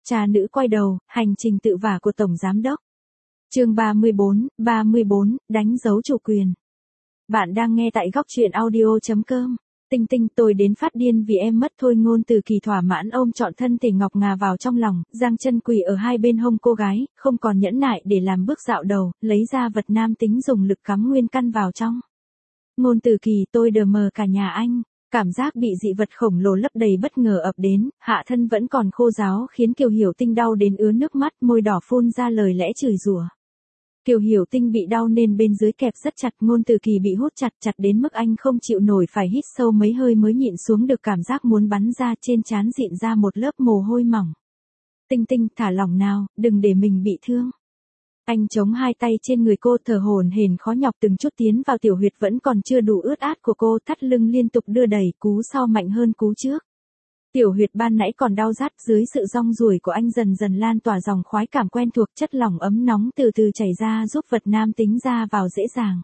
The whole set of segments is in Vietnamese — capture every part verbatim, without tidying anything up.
Cha nữ quay đầu, hành trình tự vả của Tổng Giám đốc. Chương ba mươi bốn, ba mươi bốn, đánh dấu chủ quyền. Bạn đang nghe tại góc truyện audio chấm com. Tinh Tinh, tôi đến phát điên vì em mất thôi. Ngôn Từ Kỳ thỏa mãn ôm trọn thân thể ngọc ngà vào trong lòng, giang chân quỳ ở hai bên hông cô gái, không còn nhẫn nại để làm bước dạo đầu, lấy ra vật nam tính dùng lực cắm nguyên căn vào trong. Ngôn Từ Kỳ, tôi đờ mờ cả nhà anh. Cảm giác bị dị vật khổng lồ lấp đầy bất ngờ ập đến, hạ thân vẫn còn khô ráo khiến Kiều Hiểu Tinh đau đến ứa nước mắt, môi đỏ phun ra lời lẽ chửi rủa. Kiều Hiểu Tinh bị đau nên bên dưới kẹp rất chặt, Ngôn Từ Kỳ bị hút chặt chặt đến mức anh không chịu nổi, phải hít sâu mấy hơi mới nhịn xuống được cảm giác muốn bắn ra, trên trán dịn ra một lớp mồ hôi mỏng. Tinh Tinh, thả lỏng nào, đừng để mình bị thương. Anh chống hai tay trên người cô, thở hổn hển khó nhọc từng chút tiến vào tiểu huyệt vẫn còn chưa đủ ướt át của cô, thắt lưng liên tục đưa đẩy, cú sau mạnh hơn cú trước. Tiểu huyệt ban nãy còn đau rát, dưới sự rong ruổi của anh dần dần lan tỏa dòng khoái cảm quen thuộc, chất lỏng ấm nóng từ từ chảy ra giúp vật nam tính ra vào dễ dàng.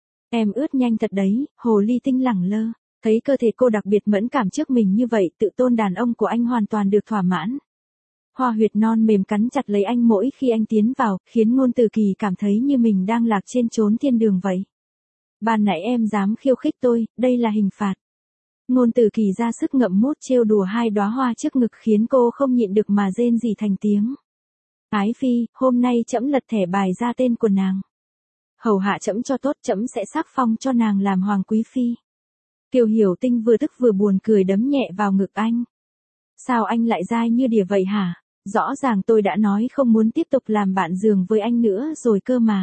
Em ướt nhanh thật đấy, hồ ly tinh lẳng lơ, thấy cơ thể cô đặc biệt mẫn cảm trước mình như vậy, tự tôn đàn ông của anh hoàn toàn được thỏa mãn. Hoa huyệt non mềm cắn chặt lấy anh mỗi khi anh tiến vào, khiến Ngôn Từ Kỳ cảm thấy như mình đang lạc trên chốn thiên đường vậy. Ban nãy em dám khiêu khích tôi, đây là hình phạt. Ngôn Từ Kỳ ra sức ngậm mút trêu đùa hai đóa hoa trước ngực khiến cô không nhịn được mà rên rỉ thành tiếng. Ái phi, hôm nay trẫm lật thẻ bài ra tên của nàng. Hầu hạ trẫm cho tốt, trẫm sẽ sắc phong cho nàng làm hoàng quý phi. Kiều Hiểu Tinh vừa tức vừa buồn cười đấm nhẹ vào ngực anh. Sao anh lại dai như đỉa vậy hả? Rõ ràng tôi đã nói không muốn tiếp tục làm bạn giường với anh nữa rồi cơ mà.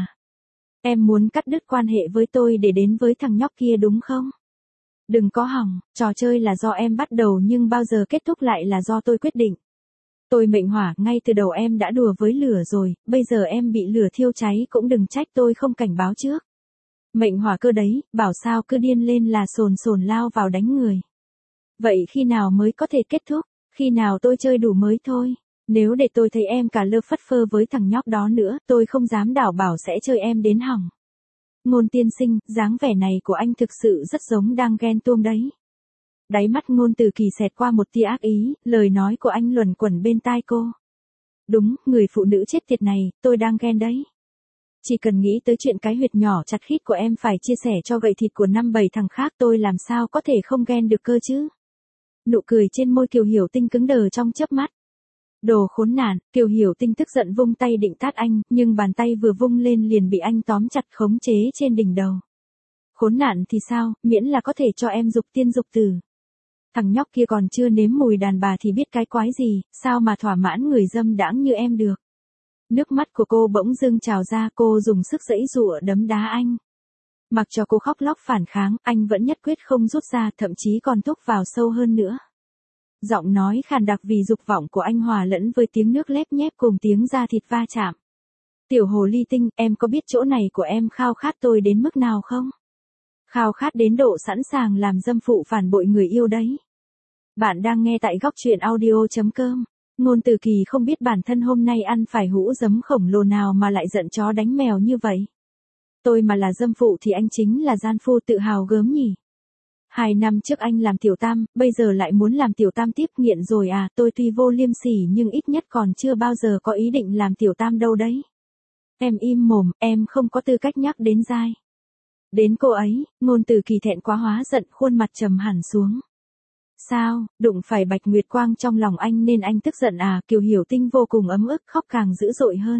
Em muốn cắt đứt quan hệ với tôi để đến với thằng nhóc kia đúng không? Đừng có hỏng, trò chơi là do em bắt đầu nhưng bao giờ kết thúc lại là do tôi quyết định. Tôi mệnh hỏa, ngay từ đầu em đã đùa với lửa rồi, bây giờ em bị lửa thiêu cháy cũng đừng trách tôi không cảnh báo trước. Mệnh hỏa cơ đấy, bảo sao cứ điên lên là sồn sồn lao vào đánh người. Vậy khi nào mới có thể kết thúc? Khi nào tôi chơi đủ mới thôi. Nếu để tôi thấy em cả lơ phất phơ với thằng nhóc đó nữa, tôi không dám đảm bảo sẽ chơi em đến hỏng. Ngôn tiên sinh, dáng vẻ này của anh thực sự rất giống đang ghen tuông đấy. Đáy mắt Ngôn Từ Kỳ xẹt qua một tia ác ý, lời nói của anh luẩn quẩn bên tai cô. Đúng, người phụ nữ chết tiệt này, tôi đang ghen đấy. Chỉ cần nghĩ tới chuyện cái huyệt nhỏ chặt khít của em phải chia sẻ cho gậy thịt của năm bảy thằng khác, tôi làm sao có thể không ghen được cơ chứ. Nụ cười trên môi Kiều Hiểu Tinh cứng đờ trong chớp mắt. Đồ khốn nạn, Kiều Hiểu Tinh tức giận vung tay định tát anh, nhưng bàn tay vừa vung lên liền bị anh tóm chặt khống chế trên đỉnh đầu. Khốn nạn thì sao, miễn là có thể cho em dục tiên dục tử. Thằng nhóc kia còn chưa nếm mùi đàn bà thì biết cái quái gì, sao mà thỏa mãn người dâm đãng như em được. Nước mắt của cô bỗng dưng trào ra, cô dùng sức giãy giụa đấm đá anh. Mặc cho cô khóc lóc phản kháng, anh vẫn nhất quyết không rút ra, thậm chí còn thúc vào sâu hơn nữa. Giọng nói khàn đặc vì dục vọng của anh hòa lẫn với tiếng nước lép nhép cùng tiếng da thịt va chạm. Tiểu hồ ly tinh, em có biết chỗ này của em khao khát tôi đến mức nào không? Khao khát đến độ sẵn sàng làm dâm phụ phản bội người yêu đấy. Bạn đang nghe tại góc truyện audio chấm com. Ngôn Từ Kỳ không biết bản thân hôm nay ăn phải hũ giấm khổng lồ nào mà lại giận chó đánh mèo như vậy. Tôi mà là dâm phụ thì anh chính là gian phu tự hào gớm nhỉ. Hai năm trước anh làm tiểu tam, bây giờ lại muốn làm tiểu tam tiếp, nghiện rồi à, tôi tuy vô liêm sỉ nhưng ít nhất còn chưa bao giờ có ý định làm tiểu tam đâu đấy. Em im mồm, em không có tư cách nhắc đến dai. Đến cô ấy, Ngôn Từ Kỳ thẹn quá hóa giận, khuôn mặt trầm hẳn xuống. Sao, đụng phải Bạch Nguyệt Quang trong lòng anh nên anh tức giận à? Kiều Hiểu Tinh vô cùng ấm ức, khóc càng dữ dội hơn.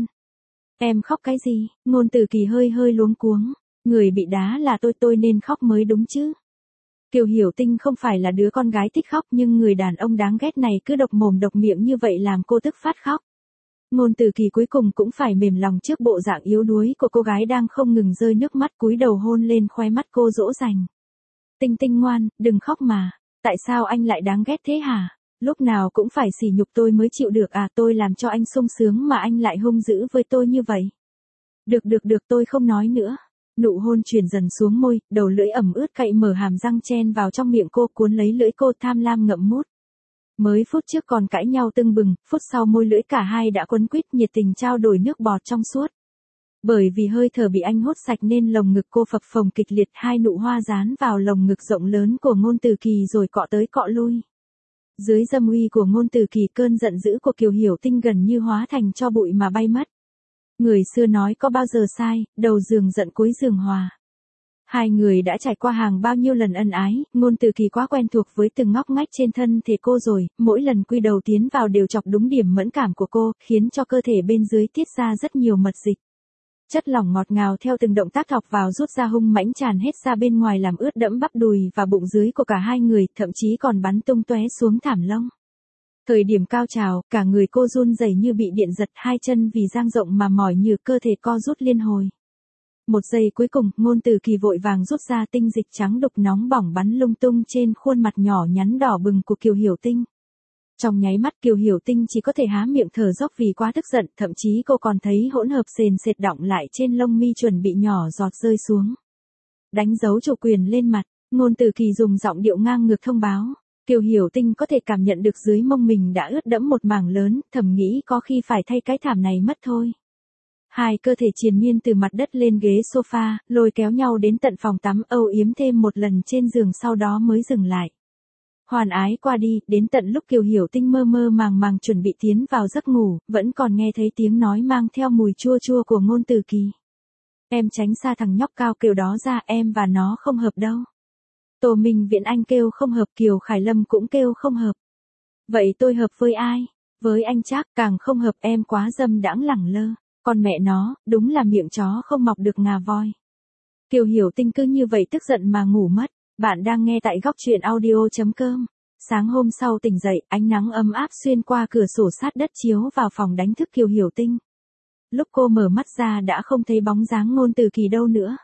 Em khóc cái gì? Ngôn Từ Kỳ hơi hơi luống cuống. Người bị đá là tôi, tôi nên khóc mới đúng chứ. Kiều Hiểu Tinh không phải là đứa con gái thích khóc nhưng người đàn ông đáng ghét này cứ độc mồm độc miệng như vậy làm cô tức phát khóc. Ngôn Từ Kỳ cuối cùng cũng phải mềm lòng trước bộ dạng yếu đuối của cô gái đang không ngừng rơi nước mắt, cúi đầu hôn lên khóe mắt cô dỗ dành. Tinh Tinh ngoan, đừng khóc mà. Tại sao anh lại đáng ghét thế hả? Lúc nào cũng phải sỉ nhục tôi mới chịu được à? Tôi làm cho anh sung sướng mà anh lại hung dữ với tôi như vậy. Được được được, tôi không nói nữa. Nụ hôn truyền dần xuống môi, đầu lưỡi ẩm ướt cậy mở hàm răng chen vào trong miệng cô, cuốn lấy lưỡi cô tham lam ngậm mút. Mới phút trước còn cãi nhau tưng bừng, phút sau môi lưỡi cả hai đã quấn quýt nhiệt tình trao đổi nước bọt trong suốt. Bởi vì hơi thở bị anh hốt sạch nên lồng ngực cô phập phồng kịch liệt, hai nụ hoa dán vào lồng ngực rộng lớn của Ngôn Từ Kỳ rồi cọ tới cọ lui. Dưới dâm uy của Ngôn Từ Kỳ, cơn giận dữ của Kiều Hiểu Tinh gần như hóa thành tro bụi mà bay mất. Người xưa nói có bao giờ sai, đầu giường giận cuối giường hòa. Hai người đã trải qua hàng bao nhiêu lần ân ái, Ngôn Từ Kỳ quá quen thuộc với từng ngóc ngách trên thân thể cô rồi, mỗi lần quy đầu tiến vào đều chọc đúng điểm mẫn cảm của cô, khiến cho cơ thể bên dưới tiết ra rất nhiều mật dịch. Chất lỏng ngọt ngào theo từng động tác thọc vào rút ra hung mãnh tràn hết ra bên ngoài làm ướt đẫm bắp đùi và bụng dưới của cả hai người, thậm chí còn bắn tung tóe xuống thảm lông. Thời điểm cao trào, cả người cô run rẩy như bị điện giật, hai chân vì dang rộng mà mỏi nhừ, cơ thể co rút liên hồi. Một giây cuối cùng, Ngôn Từ Kỳ vội vàng rút ra tinh dịch trắng đục nóng bỏng bắn lung tung trên khuôn mặt nhỏ nhắn đỏ bừng của Kiều Hiểu Tinh. Trong nháy mắt Kiều Hiểu Tinh chỉ có thể há miệng thở dốc vì quá tức giận, thậm chí cô còn thấy hỗn hợp sền sệt đọng lại trên lông mi chuẩn bị nhỏ giọt rơi xuống. Đánh dấu chủ quyền lên mặt, Ngôn Từ Kỳ dùng giọng điệu ngang ngược thông báo. Kiều Hiểu Tinh có thể cảm nhận được dưới mông mình đã ướt đẫm một mảng lớn, thầm nghĩ có khi phải thay cái thảm này mất thôi. Hai cơ thể triền miên từ mặt đất lên ghế sofa, lôi kéo nhau đến tận phòng tắm, âu yếm thêm một lần trên giường, sau đó mới dừng lại. Hoàn ái qua đi, đến tận lúc Kiều Hiểu Tinh mơ mơ màng màng chuẩn bị tiến vào giấc ngủ, vẫn còn nghe thấy tiếng nói mang theo mùi chua chua của Ngôn Từ Kỳ. Em tránh xa thằng nhóc cao Kiều đó ra, em và nó không hợp đâu. Tô Minh Viễn Anh kêu không hợp, Kiều Khải Lâm cũng kêu không hợp. Vậy tôi hợp với ai? Với anh Trác, càng không hợp, em quá dâm đãng lẳng lơ. Con mẹ nó, đúng là miệng chó không mọc được ngà voi. Kiều Hiểu Tinh cứ như vậy tức giận mà ngủ mất. Bạn đang nghe tại góc truyện audio.com. Sáng hôm sau tỉnh dậy, ánh nắng ấm áp xuyên qua cửa sổ sát đất chiếu vào phòng đánh thức Kiều Hiểu Tinh. Lúc cô mở mắt ra đã không thấy bóng dáng Ngôn Từ Kỳ đâu nữa.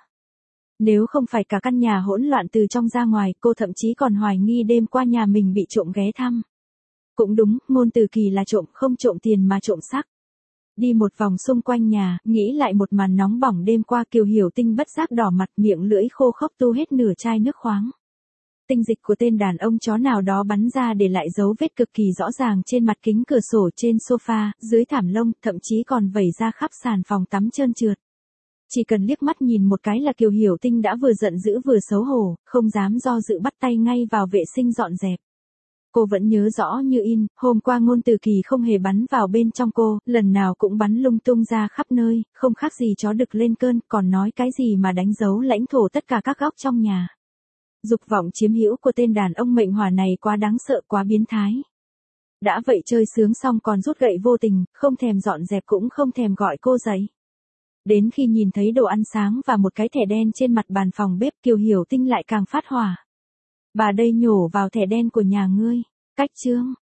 Nếu không phải cả căn nhà hỗn loạn từ trong ra ngoài, cô thậm chí còn hoài nghi đêm qua nhà mình bị trộm ghé thăm. Cũng đúng, Ngôn Từ Kỳ là trộm, không trộm tiền mà trộm xác. Đi một vòng xung quanh nhà, nghĩ lại một màn nóng bỏng đêm qua, Kiều Hiểu Tinh bất giác đỏ mặt, miệng lưỡi khô khốc tu hết nửa chai nước khoáng. Tinh dịch của tên đàn ông chó nào đó bắn ra để lại dấu vết cực kỳ rõ ràng trên mặt kính cửa sổ, trên sofa, dưới thảm lông, thậm chí còn vẩy ra khắp sàn phòng tắm trơn trượt. Chỉ cần liếc mắt nhìn một cái là Kiều Hiểu Tinh đã vừa giận dữ vừa xấu hổ, không dám do dự bắt tay ngay vào vệ sinh dọn dẹp. Cô vẫn nhớ rõ như in, hôm qua Ngôn Từ Kỳ không hề bắn vào bên trong cô, lần nào cũng bắn lung tung ra khắp nơi, không khác gì chó đực lên cơn, còn nói cái gì mà đánh dấu lãnh thổ tất cả các góc trong nhà. Dục vọng chiếm hữu của tên đàn ông mệnh hỏa này quá đáng sợ, quá biến thái. Đã vậy chơi sướng xong còn rút gậy vô tình, không thèm dọn dẹp cũng không thèm gọi cô dậy. Đến khi nhìn thấy đồ ăn sáng và một cái thẻ đen trên mặt bàn phòng bếp, Kiều Hiểu Tinh lại càng phát hỏa. Bà đây nhổ vào thẻ đen của nhà ngươi. Cách chương.